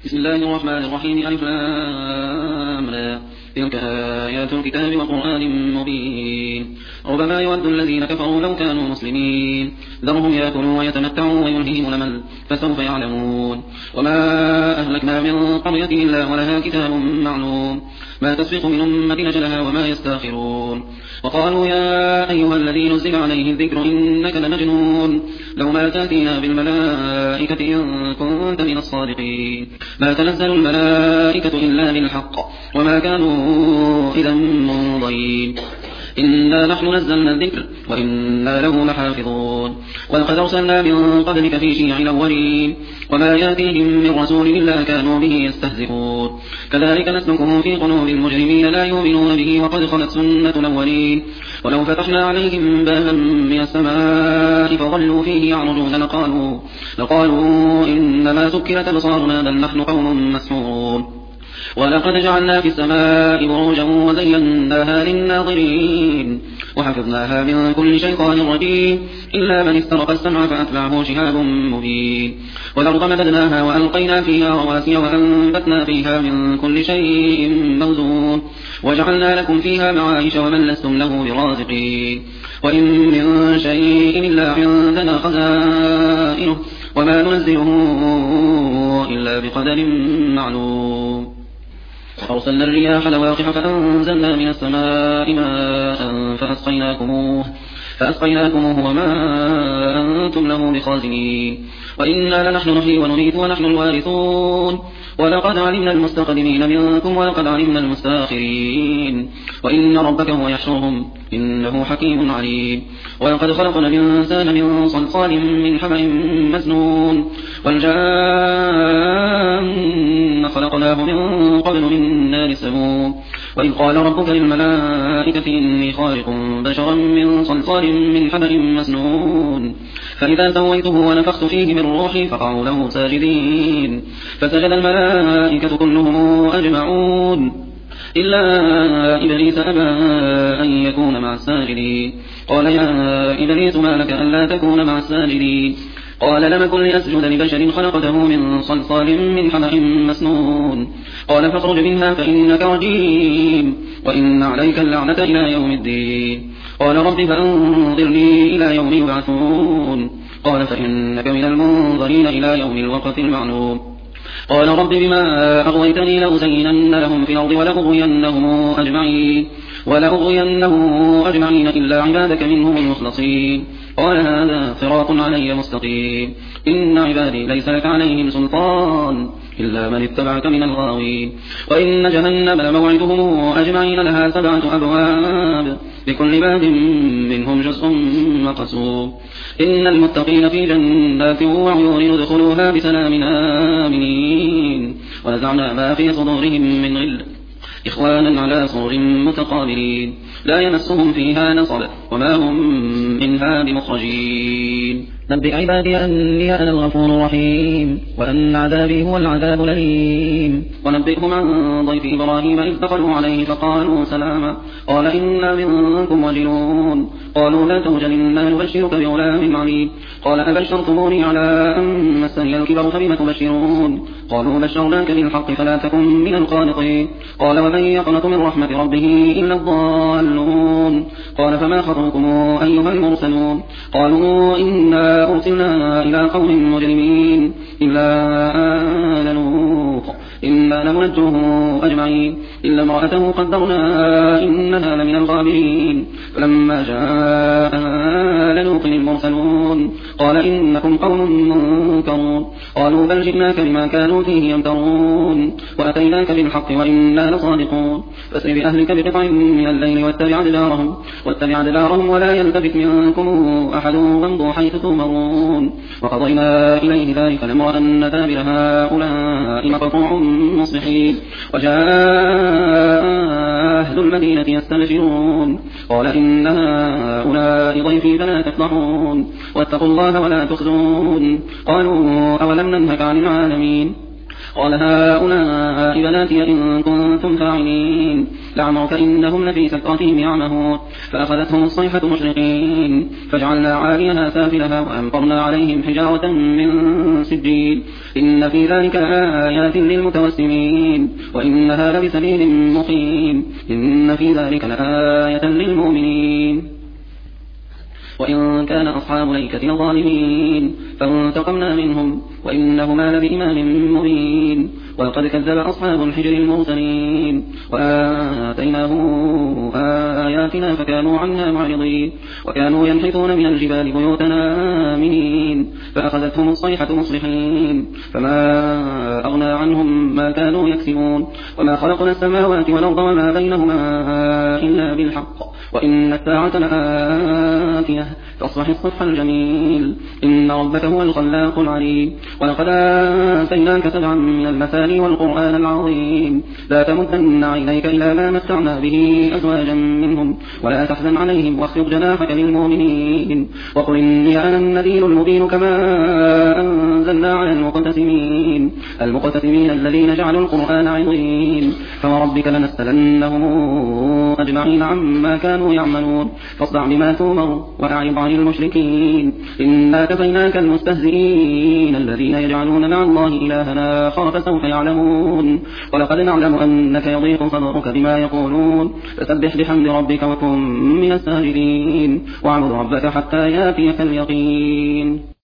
بسم الله الرحمن الرحيم. ألف لام را. تلك آيات الكتاب وقرآن مبين. ربما يود الذين كفروا لو كانوا مسلمين ذرهم يأكلوا ويتمتعوا ويلههم الأمل فسوف يعلمون. وما أهلكنا من قرية إلا ولها كتاب معلوم ما تسبق من أمة أجلها وما يستأخرون. وقالوا يا أيها الذي نزل عليه الذكر إنك لمجنون لو ما تأتينا بالملائكة إن كنت من الصادقين. ما تنزل الملائكة إلا بالحق وما كانوا إذا منظرين. إنا نحن نزلنا الذكر وإنا له لحافظون. ولقد أرسلنا من قبلك في شيع الأولين وما يأتيهم من رسول إلا كانوا به يستهزئون. كذلك نسلكه في قلوب المجرمين لا يؤمنون به وقد خلت سنة الأولين. ولو فتحنا عليهم بابا من السماء فظلوا فيه يعرجون لقالوا إنما سكرت أبصارنا بل نحن قوم مسحورون. ولقد جعلنا في السماء بروجا وزيناها للناظرين وحفظناها من كل شيطان رجيم إلا من استرق السمع فأتبعه شهاب مبين. والأرض مددناها وألقينا فيها رواسي وأنبتنا فيها من كل شيء موزون وجعلنا لكم فيها معايش ومن لستم له برازقين. وإن من شيء إلا عندنا خزائنه وما ننزله إلا بقدر معلوم. وأرسلنا الرياح لواقح فأنزلنا من السماء ماء فأسقيناكموه وما أنتم له بخازنين. وإنا لنحن نحيي ونميت ونحن الوارثون. ولقد علمنا المستقدمين منكم ولقد علمنا المستأخرين وإن ربك هو يحشرهم إنه حكيم عليم. ولقد خلقنا الإنسان من صلصال من حمأ مسنون والجان خلقناه من قبل من نار السموم. وإذ قال ربك للملائكة إني خالق بشرا من صلصال من حمأ مسنون فإذا سويته ونفخت فيه من روحي فقعوا له ساجدين فسجد الملائكة كلهم أجمعون إلا إبليس أبى أن يكون مع الساجدين. قال يا إبليس ما لك ألا تكون مع الساجدين؟ قال لم كن لأسجد لبشر خلقته من صلصال من حمأ مسنون. قال فاخرج منها فإنك رجيم وإن عليك اللعنة إلى يوم الدين. قال رب فأنظرني إلى يوم يبعثون. قال فإنك من المنظرين إلى يوم الوقت المعلوم. قال رب بما أغويتني لأزينن لهم في الأرض ولأغوينهم أجمعين إلا عبادك منهم المخلصين. قال هذا صراط علي مستقيم. إن عبادي ليس لك عليهم سلطان إلا من اتبعك من الغاوين. وإن جهنم لموعدهم أجمعين لها 7 أبواب لكل باب منهم جزء مقسوم. إن المتقين في جنات وعيون ادخلوها بسلام آمنين. ونزعنا ما في صدورهم من غل إخوانا على سرر متقابلين لا يمسهم فيها نصب وما هم منها بمخرجين. نبئ عبادي أني أنا الغفور الرحيم وأن عذابي هو العذاب الأليم. ونبئهم عن ضيف إبراهيم إذ دخلوا عليه فقالوا سلاما قال إنا منكم وجلون. قالوا لا توجل إنا نبشرك بغلام عليم. قال أبشرتموني على أن مسني الكبر فبم تبشرون؟ قالوا بشرناك بالحق فلا تكن من القانطين. قال ومن يقنط من رحمة ربه إلا الضالون. قال فما خطبكم أيها المرسلون؟ قالوا إنا أرسلنا إلى قوم مجرمين إلا آل لوط إنا لمنجوه أجمعين إلا امرأته قدرنا إنها لمن الغابرين. فلما جاء آل لوط المرسلون قال إنكم قوم منكرون. قالوا بل جئناك بما كانوا فيه يمترون وأتيناك بالحق وإنا لصادقون. فاسر بأهلك بقطع من الليل واتبع أدبارهم ولا يلتفت منكم أحد وامضوا حيث تؤمرون. وقضينا إليه ذلك الأمر أن دابر هؤلاء مقطوع مصبحين. وجاء أهل المدينة يستبشرون قال إن هؤلاء ضيفي فلا تفضحون واتقوا الله ولا تخزون. قالوا أولم ننهك عن العالمين قال هؤلاء بناتي إن كنتم فاعلين لعمرك إنهم لفي سكرتهم يعمهون فأخذتهم الصيحة مشرقين فجعلنا عاليها سافلها وأمطرنا عليهم حجارة من سجيل إن في ذلك آيات للمتوسمين وإنها لبسبيل مقيم إن في ذلك لآية للمؤمنين وإن كان أصحاب الأيكة لظالمين فانتقمنا منهم وإنهما لبإمام مبين ولقد كذب أصحاب الحجر المرسلين وآتيناهم آياتنا فكانوا عنها معرضين وكانوا ينحتون من الجبال بيوتا آمنين فأخذتهم الصيحة مصبحين فما أغنى عنهم ما كانوا يكسبون وما خلقنا السماوات والأرض وما بينهما إلا بالحق وإن الساعة لآتية فاصفح الصفح الجميل إن ربك هو الخلاق العليم ولقد آتيناك سبعا من المثاني والقرآن العظيم لا تمدن عينيك إلى ما متعنا به أزواجا منهم ولا تحزن عليهم واخفض جناحك للمؤمنين وقل إني أنا النذير المبين كما أنزلنا على المقتسمين الذين جعلوا القرآن عظيم فوربك لنسألنهم أجمعين عما كانوا يعملون فاصدع بما تؤمر وأعرض عن المشركين إنا كفيناك المستهزئين الذين يجعلون مع الله إلهنا آخر فسوف يعلمون ولقد نعلم أنك يضيق صدرك بما يقولون فسبح بحمد ربك وكن من الساجدين واعبد ربك حتى يأتيك اليقين